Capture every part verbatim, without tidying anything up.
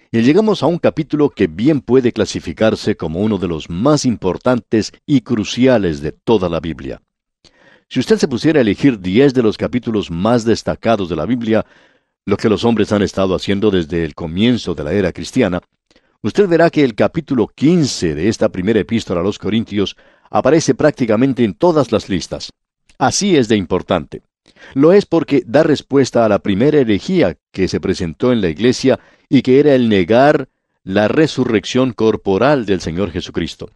Y llegamos a un capítulo que bien puede clasificarse como uno de los más importantes y cruciales de toda la Biblia. Si usted se pusiera a elegir diez de los capítulos más destacados de la Biblia, lo que los hombres han estado haciendo desde el comienzo de la era cristiana, usted verá que el capítulo quince de esta primera epístola a los Corintios aparece prácticamente en todas las listas. Así es de importante. Lo es porque da respuesta a la primera herejía que se presentó en la iglesia y que era el negar la resurrección corporal del Señor Jesucristo.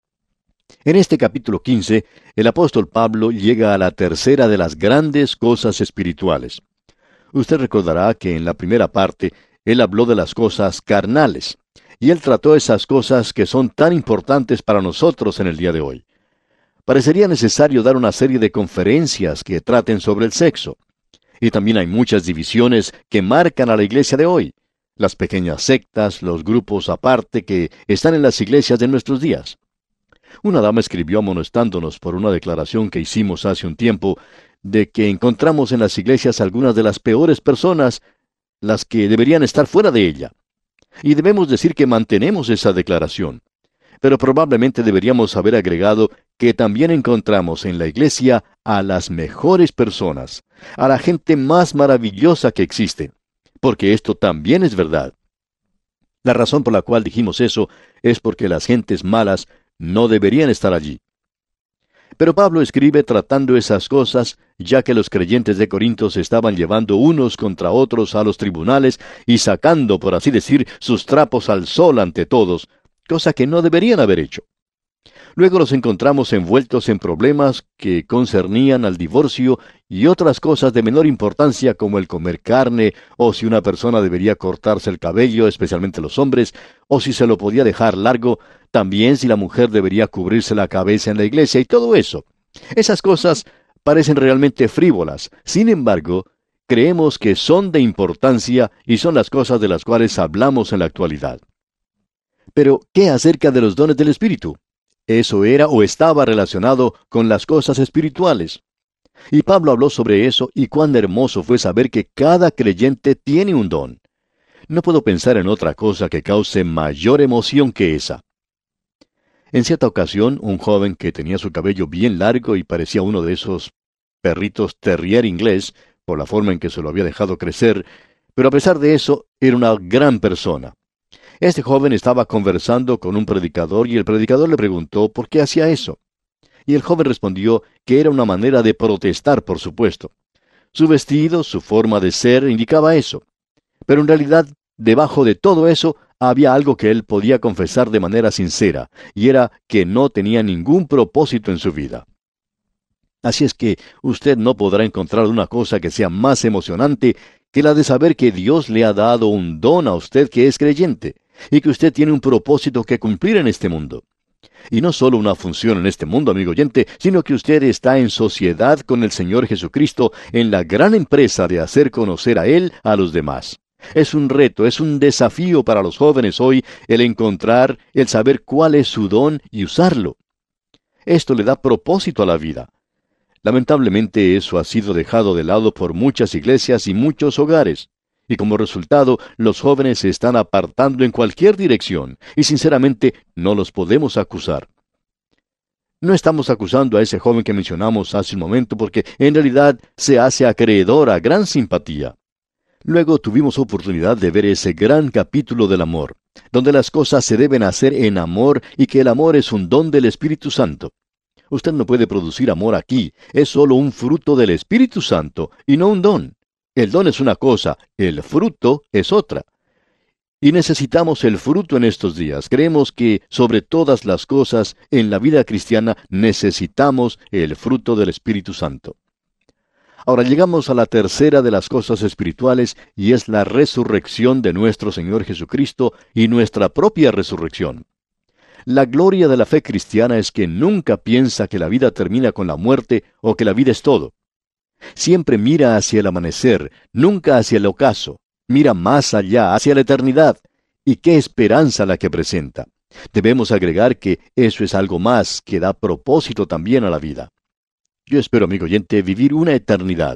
En este capítulo quince, el apóstol Pablo llega a la tercera de las grandes cosas espirituales. Usted recordará que en la primera parte, él habló de las cosas carnales, y él trató esas cosas que son tan importantes para nosotros en el día de hoy. Parecería necesario dar una serie de conferencias que traten sobre el sexo. Y también hay muchas divisiones que marcan a la iglesia de hoy. Las pequeñas sectas, los grupos aparte que están en las iglesias de nuestros días. Una dama escribió amonestándonos por una declaración que hicimos hace un tiempo de que encontramos en las iglesias algunas de las peores personas, las que deberían estar fuera de ella. Y debemos decir que mantenemos esa declaración. Pero probablemente deberíamos haber agregado que también encontramos en la iglesia a las mejores personas, a la gente más maravillosa que existe, porque esto también es verdad. La razón por la cual dijimos eso es porque las gentes malas no deberían estar allí. Pero Pablo escribe tratando esas cosas, ya que los creyentes de Corinto se estaban llevando unos contra otros a los tribunales y sacando, por así decir, sus trapos al sol ante todos, cosa que no deberían haber hecho. Luego los encontramos envueltos en problemas que concernían al divorcio y otras cosas de menor importancia como el comer carne, o si una persona debería cortarse el cabello, especialmente los hombres, o si se lo podía dejar largo, también si la mujer debería cubrirse la cabeza en la iglesia y todo eso. Esas cosas parecen realmente frívolas. Sin embargo, creemos que son de importancia y son las cosas de las cuales hablamos en la actualidad. Pero, ¿qué acerca de los dones del Espíritu? Eso era o estaba relacionado con las cosas espirituales. Y Pablo habló sobre eso y cuán hermoso fue saber que cada creyente tiene un don. No puedo pensar en otra cosa que cause mayor emoción que esa. En cierta ocasión, un joven que tenía su cabello bien largo y parecía uno de esos perritos terrier inglés, por la forma en que se lo había dejado crecer, pero a pesar de eso, era una gran persona. Este joven estaba conversando con un predicador y el predicador le preguntó por qué hacía eso. Y el joven respondió que era una manera de protestar, por supuesto. Su vestido, su forma de ser, indicaba eso. Pero en realidad, debajo de todo eso, había algo que él podía confesar de manera sincera, y era que no tenía ningún propósito en su vida. Así es que usted no podrá encontrar una cosa que sea más emocionante que la de saber que Dios le ha dado un don a usted que es creyente, y que usted tiene un propósito que cumplir en este mundo. Y no solo una función en este mundo, amigo oyente, sino que usted está en sociedad con el Señor Jesucristo en la gran empresa de hacer conocer a Él a los demás. Es un reto, es un desafío para los jóvenes hoy el encontrar, el saber cuál es su don y usarlo. Esto le da propósito a la vida. Lamentablemente eso ha sido dejado de lado por muchas iglesias y muchos hogares. Y como resultado, los jóvenes se están apartando en cualquier dirección, y sinceramente no los podemos acusar. No estamos acusando a ese joven que mencionamos hace un momento porque en realidad se hace acreedor a gran simpatía. Luego tuvimos oportunidad de ver ese gran capítulo del amor, donde las cosas se deben hacer en amor y que el amor es un don del Espíritu Santo. Usted no puede producir amor aquí, es solo un fruto del Espíritu Santo y no un don. El don es una cosa, el fruto es otra. Y necesitamos el fruto en estos días. Creemos que, sobre todas las cosas, en la vida cristiana necesitamos el fruto del Espíritu Santo. Ahora llegamos a la tercera de las cosas espirituales, y es la resurrección de nuestro Señor Jesucristo y nuestra propia resurrección. La gloria de la fe cristiana es que nunca piensa que la vida termina con la muerte o que la vida es todo. Siempre mira hacia el amanecer, nunca hacia el ocaso. Mira más allá, hacia la eternidad. Y qué esperanza la que presenta. Debemos agregar que eso es algo más que da propósito también a la vida. Yo espero, amigo oyente, vivir una eternidad.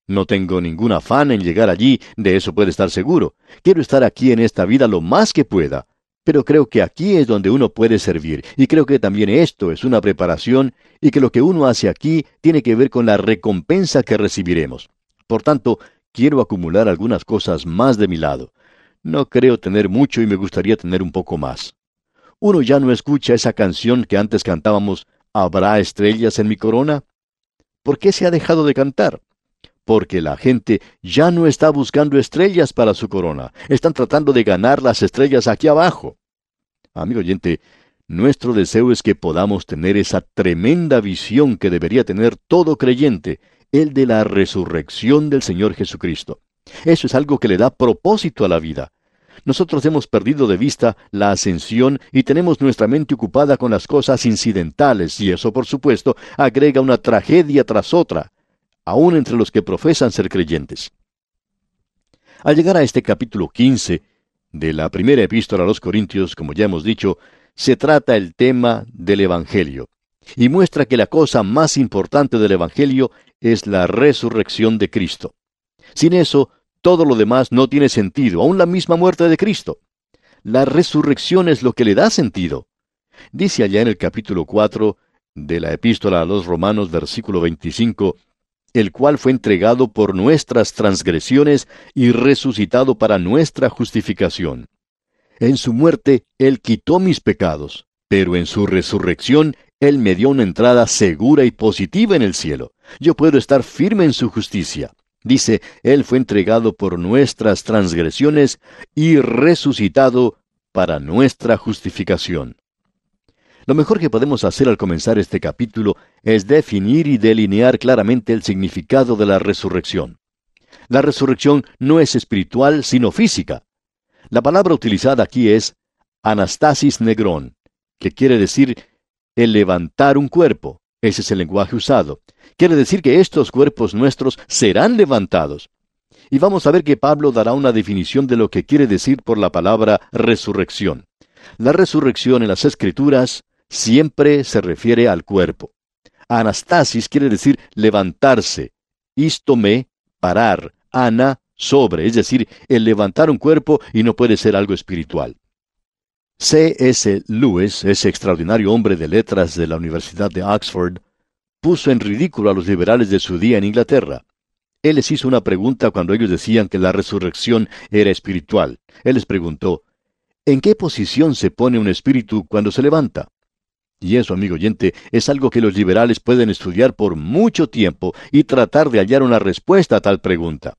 No tengo ningún afán en llegar allí, de eso puede estar seguro. Quiero estar aquí en esta vida lo más que pueda. Pero creo que aquí es donde uno puede servir, y creo que también esto es una preparación, y que lo que uno hace aquí tiene que ver con la recompensa que recibiremos. Por tanto, quiero acumular algunas cosas más de mi lado. No creo tener mucho y me gustaría tener un poco más. Uno ya no escucha esa canción que antes cantábamos, ¿habrá estrellas en mi corona? ¿Por qué se ha dejado de cantar? Porque la gente ya no está buscando estrellas para su corona. Están tratando de ganar las estrellas aquí abajo. Amigo oyente, nuestro deseo es que podamos tener esa tremenda visión que debería tener todo creyente, el de la resurrección del Señor Jesucristo. Eso es algo que le da propósito a la vida. Nosotros hemos perdido de vista la ascensión y tenemos nuestra mente ocupada con las cosas incidentales, y eso, por supuesto, agrega una tragedia tras otra, aún entre los que profesan ser creyentes. Al llegar a este capítulo quince de la primera epístola a los Corintios, como ya hemos dicho, se trata el tema del Evangelio, y muestra que la cosa más importante del Evangelio es la resurrección de Cristo. Sin eso, todo lo demás no tiene sentido, aun la misma muerte de Cristo. La resurrección es lo que le da sentido. Dice allá en el capítulo cuatro de la epístola a los Romanos, versículo veinticinco, el cual fue entregado por nuestras transgresiones y resucitado para nuestra justificación. En su muerte, Él quitó mis pecados, pero en su resurrección, Él me dio una entrada segura y positiva en el cielo. Yo puedo estar firme en su justicia. Dice, Él fue entregado por nuestras transgresiones y resucitado para nuestra justificación. Lo mejor que podemos hacer al comenzar este capítulo es definir y delinear claramente el significado de la resurrección. La resurrección no es espiritual, sino física. La palabra utilizada aquí es anastasis negrón, que quiere decir el levantar un cuerpo. Ese es el lenguaje usado. Quiere decir que estos cuerpos nuestros serán levantados. Y vamos a ver que Pablo dará una definición de lo que quiere decir por la palabra resurrección. La resurrección en las Escrituras siempre se refiere al cuerpo. Anastasis quiere decir levantarse. Istome, parar. Ana, sobre, es decir, el levantar un cuerpo, y no puede ser algo espiritual. C S Lewis, ese extraordinario hombre de letras de la Universidad de Oxford, puso en ridículo a los liberales de su día en Inglaterra. Él les hizo una pregunta cuando ellos decían que la resurrección era espiritual. Él les preguntó, ¿en qué posición se pone un espíritu cuando se levanta? Y eso, amigo oyente, es algo que los liberales pueden estudiar por mucho tiempo y tratar de hallar una respuesta a tal pregunta.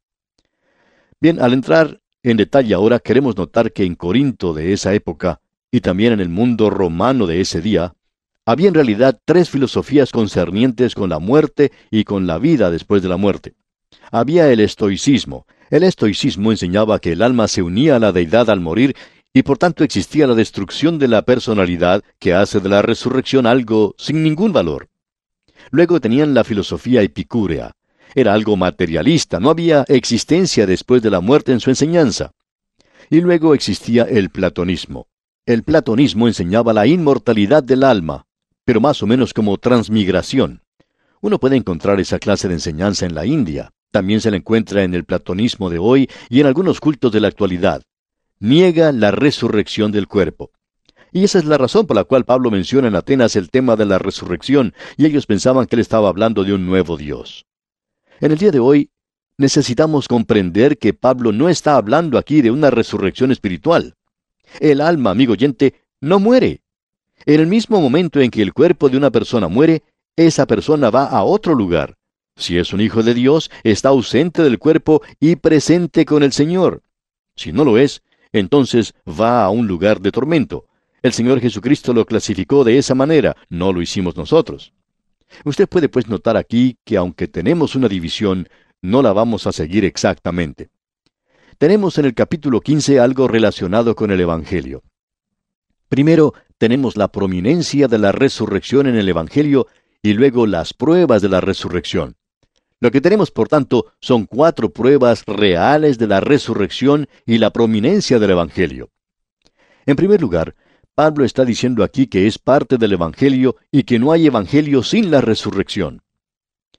Bien, al entrar en detalle ahora, queremos notar que en Corinto de esa época, y también en el mundo romano de ese día, había en realidad tres filosofías concernientes con la muerte y con la vida después de la muerte. Había el estoicismo. El estoicismo enseñaba que el alma se unía a la deidad al morir, y por tanto existía la destrucción de la personalidad que hace de la resurrección algo sin ningún valor. Luego tenían la filosofía epicúrea. Era algo materialista, no había existencia después de la muerte en su enseñanza. Y luego existía el platonismo. El platonismo enseñaba la inmortalidad del alma, pero más o menos como transmigración. Uno puede encontrar esa clase de enseñanza en la India. También se la encuentra en el platonismo de hoy y en algunos cultos de la actualidad. Niega la resurrección del cuerpo. Y esa es la razón por la cual Pablo menciona en Atenas el tema de la resurrección, y ellos pensaban que él estaba hablando de un nuevo Dios. En el día de hoy, necesitamos comprender que Pablo no está hablando aquí de una resurrección espiritual. El alma, amigo oyente, no muere. En el mismo momento en que el cuerpo de una persona muere, esa persona va a otro lugar. Si es un hijo de Dios, está ausente del cuerpo y presente con el Señor. Si no lo es, entonces va a un lugar de tormento. El Señor Jesucristo lo clasificó de esa manera, no lo hicimos nosotros. Usted puede pues notar aquí que aunque tenemos una división, no la vamos a seguir exactamente. Tenemos en el capítulo quince algo relacionado con el Evangelio. Primero, tenemos la prominencia de la resurrección en el Evangelio y luego las pruebas de la resurrección. Lo que tenemos, por tanto, son cuatro pruebas reales de la resurrección y la prominencia del Evangelio. En primer lugar, Pablo está diciendo aquí que es parte del Evangelio y que no hay Evangelio sin la resurrección.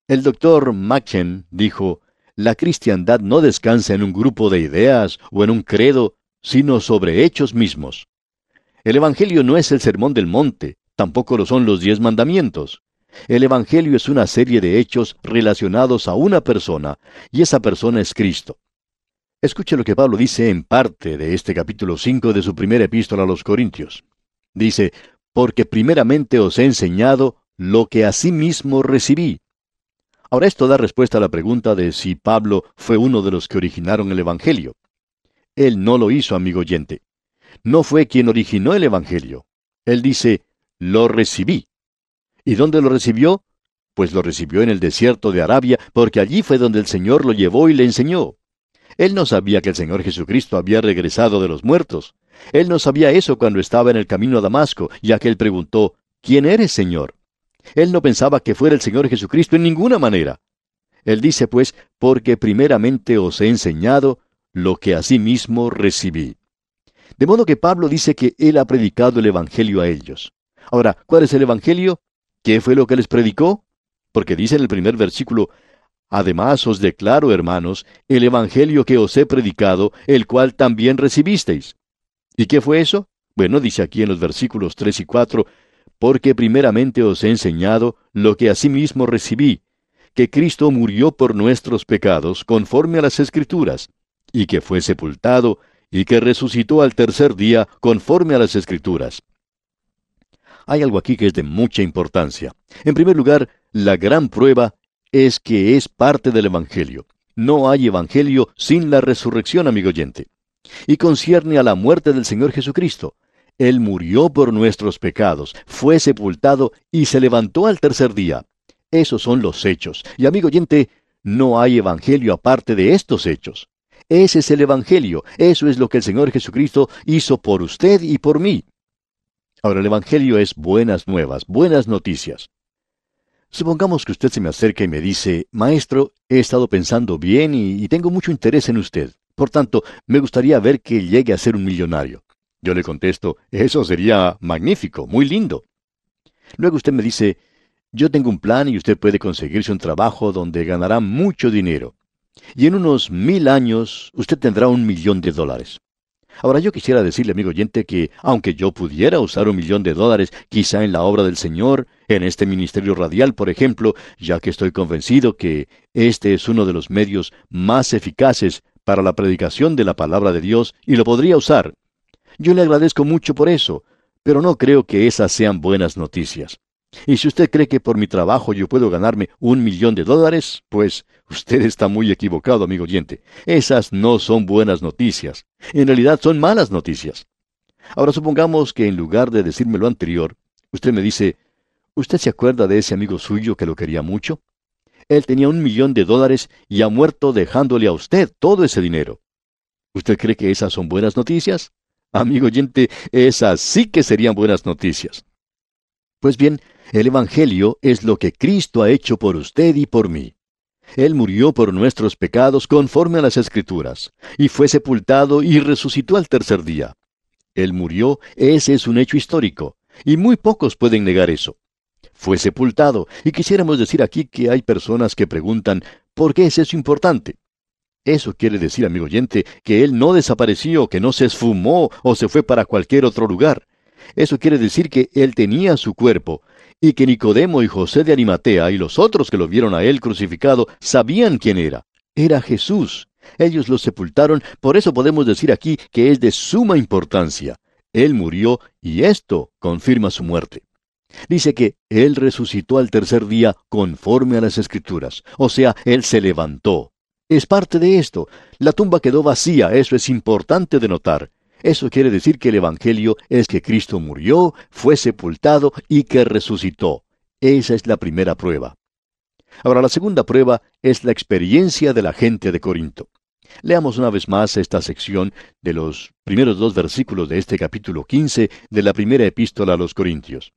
El doctor Machen dijo, la cristiandad no descansa en un grupo de ideas o en un credo, sino sobre hechos mismos. El Evangelio no es el sermón del monte, tampoco lo son los diez mandamientos. El Evangelio es una serie de hechos relacionados a una persona, y esa persona es Cristo. Escuche lo que Pablo dice en parte de este capítulo cinco de su primera epístola a los Corintios. Dice, porque primeramente os he enseñado lo que asimismo recibí. Ahora esto da respuesta a la pregunta de si Pablo fue uno de los que originaron el Evangelio. Él no lo hizo, amigo oyente. No fue quien originó el Evangelio. Él dice, lo recibí. ¿Y dónde lo recibió? Pues lo recibió en el desierto de Arabia, porque allí fue donde el Señor lo llevó y le enseñó. Él no sabía que el Señor Jesucristo había regresado de los muertos. Él no sabía eso cuando estaba en el camino a Damasco, ya que él preguntó, ¿quién eres, Señor? Él no pensaba que fuera el Señor Jesucristo en ninguna manera. Él dice, pues, porque primeramente os he enseñado lo que asimismo recibí. De modo que Pablo dice que él ha predicado el Evangelio a ellos. Ahora, ¿cuál es el Evangelio? ¿Qué fue lo que les predicó? Porque dice en el primer versículo, además os declaro, hermanos, el Evangelio que os he predicado, el cual también recibisteis. ¿Y qué fue eso? Bueno, dice aquí en los versículos tres y cuatro, porque primeramente os he enseñado lo que asimismo recibí, que Cristo murió por nuestros pecados, conforme a las Escrituras, y que fue sepultado, y que resucitó al tercer día, conforme a las Escrituras. Hay algo aquí que es de mucha importancia. En primer lugar, la gran prueba es que es parte del Evangelio. No hay Evangelio sin la resurrección, amigo oyente. Y concierne a la muerte del Señor Jesucristo. Él murió por nuestros pecados, fue sepultado y se levantó al tercer día. Esos son los hechos. Y amigo oyente, no hay Evangelio aparte de estos hechos. Ese es el Evangelio. Eso es lo que el Señor Jesucristo hizo por usted y por mí. Ahora, el Evangelio es buenas nuevas, buenas noticias. Supongamos que usted se me acerca y me dice, Maestro, he estado pensando bien y, y tengo mucho interés en usted. Por tanto, me gustaría ver que llegue a ser un millonario. Yo le contesto, eso sería magnífico, muy lindo. Luego usted me dice, yo tengo un plan y usted puede conseguirse un trabajo donde ganará mucho dinero. Y en unos mil años usted tendrá un millón de dólares. Ahora yo quisiera decirle, amigo oyente, que aunque yo pudiera usar un millón de dólares, quizá en la obra del Señor, en este ministerio radial, por ejemplo, ya que estoy convencido que este es uno de los medios más eficaces para la predicación de la palabra de Dios, y lo podría usar. Yo le agradezco mucho por eso, pero no creo que esas sean buenas noticias. Y si usted cree que por mi trabajo yo puedo ganarme un millón de dólares, pues usted está muy equivocado, amigo oyente. Esas no son buenas noticias. En realidad son malas noticias. Ahora supongamos que en lugar de decirme lo anterior, usted me dice, ¿usted se acuerda de ese amigo suyo que lo quería mucho? Él tenía un millón de dólares y ha muerto dejándole a usted todo ese dinero. ¿Usted cree que esas son buenas noticias? Amigo oyente, esas sí que serían buenas noticias. Pues bien, el Evangelio es lo que Cristo ha hecho por usted y por mí. Él murió por nuestros pecados conforme a las Escrituras, y fue sepultado y resucitó al tercer día. Él murió, ese es un hecho histórico, y muy pocos pueden negar eso. Fue sepultado, y quisiéramos decir aquí que hay personas que preguntan, ¿por qué es eso importante? Eso quiere decir, amigo oyente, que Él no desapareció, que no se esfumó o se fue para cualquier otro lugar. Eso quiere decir que Él tenía su cuerpo, y que Nicodemo y José de Arimatea y los otros que lo vieron a Él crucificado sabían quién era. Era Jesús. Ellos lo sepultaron, por eso podemos decir aquí que es de suma importancia. Él murió y esto confirma su muerte. Dice que Él resucitó al tercer día conforme a las Escrituras, o sea, Él se levantó. Es parte de esto. La tumba quedó vacía, eso es importante de notar. Eso quiere decir que el Evangelio es que Cristo murió, fue sepultado y que resucitó. Esa es la primera prueba. Ahora, la segunda prueba es la experiencia de la gente de Corinto. Leamos una vez más esta sección de los primeros dos versículos de este capítulo quince de la primera epístola a los Corintios.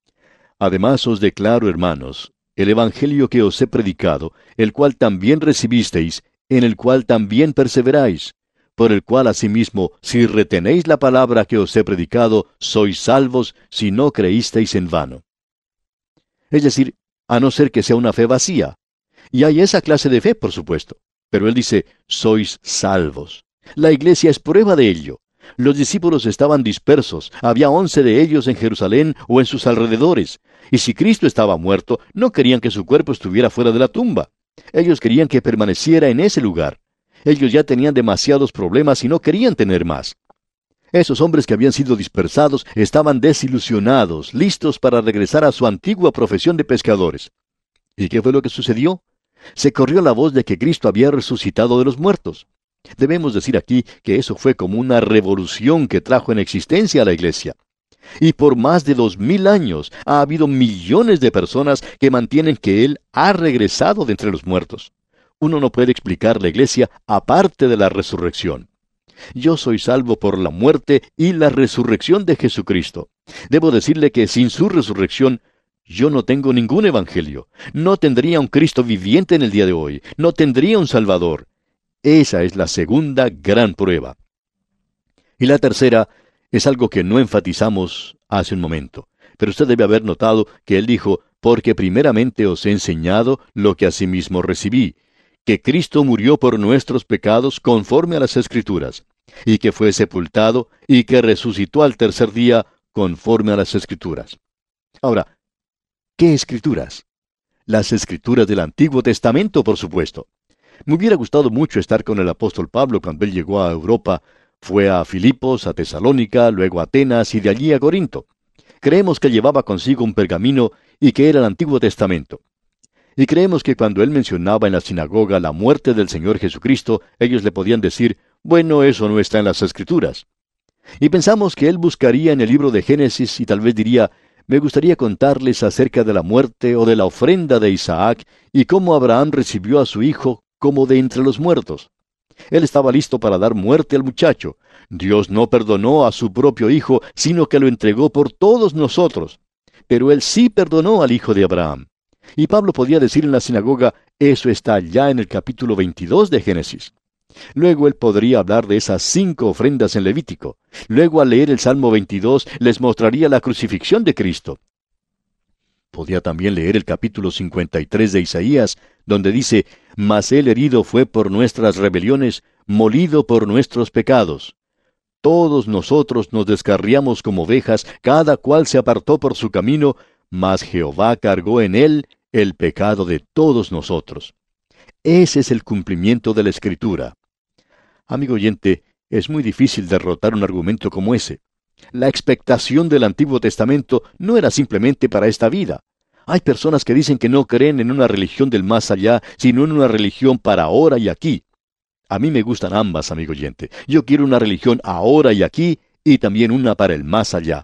Además os declaro, hermanos, el Evangelio que os he predicado, el cual también recibisteis, en el cual también perseveráis, por el cual asimismo, si retenéis la palabra que os he predicado, sois salvos, si no creísteis en vano. Es decir, a no ser que sea una fe vacía. Y hay esa clase de fe, por supuesto. Pero él dice, sois salvos. La iglesia es prueba de ello. Los discípulos estaban dispersos, había once de ellos en Jerusalén o en sus alrededores, y si Cristo estaba muerto, no querían que su cuerpo estuviera fuera de la tumba. Ellos querían que permaneciera en ese lugar. Ellos ya tenían demasiados problemas y no querían tener más. Esos hombres que habían sido dispersados estaban desilusionados, listos para regresar a su antigua profesión de pescadores. ¿Y qué fue lo que sucedió? Se corrió la voz de que Cristo había resucitado de los muertos. Debemos decir aquí que eso fue como una revolución que trajo en existencia a la iglesia. Y por más de dos mil años ha habido millones de personas que mantienen que Él ha regresado de entre los muertos. Uno no puede explicar la iglesia aparte de la resurrección. Yo soy salvo por la muerte y la resurrección de Jesucristo. Debo decirle que sin su resurrección, yo no tengo ningún evangelio. No tendría un Cristo viviente en el día de hoy. No tendría un Salvador. Esa es la segunda gran prueba. Y la tercera es algo que no enfatizamos hace un momento. Pero usted debe haber notado que él dijo, porque primeramente os he enseñado lo que asimismo recibí, que Cristo murió por nuestros pecados conforme a las Escrituras, y que fue sepultado, y que resucitó al tercer día conforme a las Escrituras. Ahora, ¿qué Escrituras? Las Escrituras del Antiguo Testamento, por supuesto. Me hubiera gustado mucho estar con el apóstol Pablo cuando él llegó a Europa. Fue a Filipos, a Tesalónica, luego a Atenas y de allí a Corinto. Creemos que llevaba consigo un pergamino y que era el Antiguo Testamento. Y creemos que cuando él mencionaba en la sinagoga la muerte del Señor Jesucristo, ellos le podían decir, bueno, eso no está en las Escrituras. Y pensamos que él buscaría en el libro de Génesis y tal vez diría, me gustaría contarles acerca de la muerte o de la ofrenda de Isaac y cómo Abraham recibió a su hijo como de entre los muertos. Él estaba listo para dar muerte al muchacho. Dios no perdonó a su propio hijo, sino que lo entregó por todos nosotros. Pero él sí perdonó al hijo de Abraham. Y Pablo podía decir en la sinagoga, eso está ya en el capítulo veintidós de Génesis. Luego él podría hablar de esas cinco ofrendas en Levítico. Luego al leer el Salmo veintidós les mostraría la crucifixión de Cristo. Podía también leer el capítulo cincuenta y tres de Isaías, donde dice, mas él herido fue por nuestras rebeliones, molido por nuestros pecados. Todos nosotros nos descarriamos como ovejas, cada cual se apartó por su camino, mas Jehová cargó en él el pecado de todos nosotros. Ese es el cumplimiento de la Escritura. Amigo oyente, es muy difícil derrotar un argumento como ese. La expectación del Antiguo Testamento no era simplemente para esta vida. Hay personas que dicen que no creen en una religión del más allá, sino en una religión para ahora y aquí. A mí me gustan ambas, amigo oyente. Yo quiero una religión ahora y aquí, y también una para el más allá.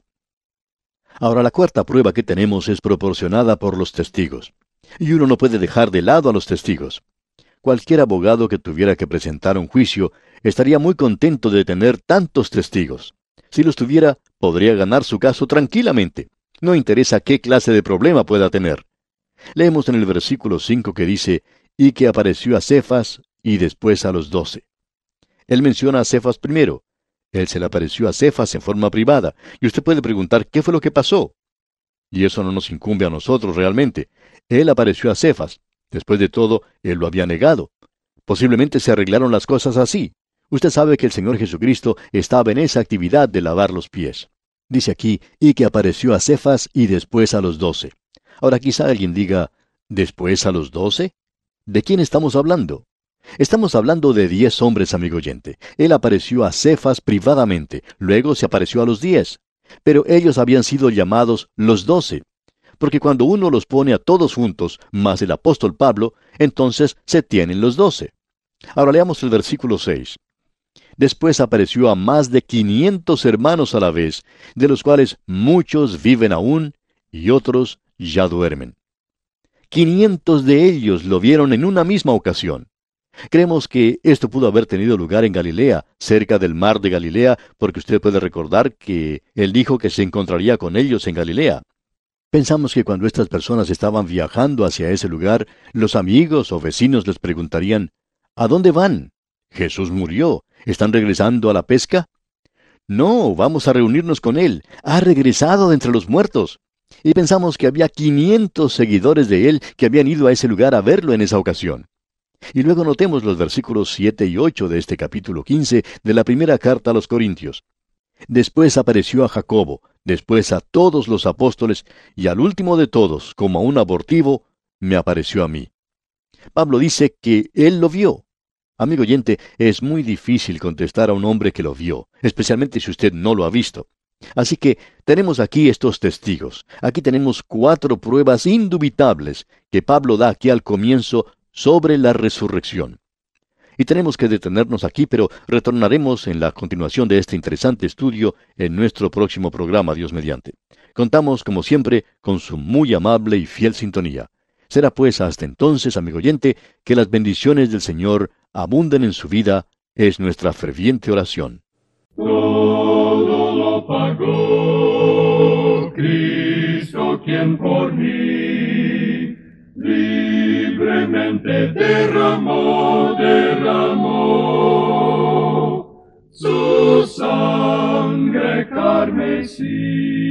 Ahora, la cuarta prueba que tenemos es proporcionada por los testigos. Y uno no puede dejar de lado a los testigos. Cualquier abogado que tuviera que presentar un juicio estaría muy contento de tener tantos testigos. Si los tuviera, podría ganar su caso tranquilamente. No interesa qué clase de problema pueda tener. Leemos en el versículo cinco que dice, y que apareció a Cefas y después a los doce. Él menciona a Cefas primero. Él se le apareció a Cefas en forma privada. Y usted puede preguntar, ¿qué fue lo que pasó? Y eso no nos incumbe a nosotros realmente. Él apareció a Cefas. Después de todo, él lo había negado. Posiblemente se arreglaron las cosas así. Usted sabe que el Señor Jesucristo estaba en esa actividad de lavar los pies. Dice aquí, y que apareció a Cefas y después a los doce. Ahora quizá alguien diga, ¿después a los doce? ¿De quién estamos hablando? Estamos hablando de diez hombres, amigo oyente. Él apareció a Cefas privadamente, luego se apareció a los diez. Pero ellos habían sido llamados los doce. Porque cuando uno los pone a todos juntos, más el apóstol Pablo, entonces se tienen los doce. Ahora leamos el versículo seis. Después apareció a más de quinientos hermanos a la vez, de los cuales muchos viven aún y otros ya duermen. Quinientos de ellos lo vieron en una misma ocasión. Creemos que esto pudo haber tenido lugar en Galilea, cerca del mar de Galilea, porque usted puede recordar que él dijo que se encontraría con ellos en Galilea. Pensamos que cuando estas personas estaban viajando hacia ese lugar, los amigos o vecinos les preguntarían, ¿a dónde van? Jesús murió. ¿Están regresando a la pesca? No, vamos a reunirnos con él. Ha regresado de entre los muertos. Y pensamos que había quinientos seguidores de él que habían ido a ese lugar a verlo en esa ocasión. Y luego notemos los versículos siete y ocho de este capítulo quince de la primera carta a los Corintios. Después apareció a Jacobo, después a todos los apóstoles, y al último de todos, como a un abortivo, me apareció a mí. Pablo dice que él lo vio. Amigo oyente, es muy difícil contestar a un hombre que lo vio, especialmente si usted no lo ha visto. Así que tenemos aquí estos testigos. Aquí tenemos cuatro pruebas indubitables que Pablo da aquí al comienzo sobre la resurrección. Y tenemos que detenernos aquí, pero retornaremos en la continuación de este interesante estudio en nuestro próximo programa, Dios mediante. Contamos, como siempre, con su muy amable y fiel sintonía. Será pues hasta entonces, amigo oyente, que las bendiciones del Señor abunden en su vida, es nuestra ferviente oración. Todo lo pagó Cristo, quien por mí libremente derramó, derramó su sangre carmesí.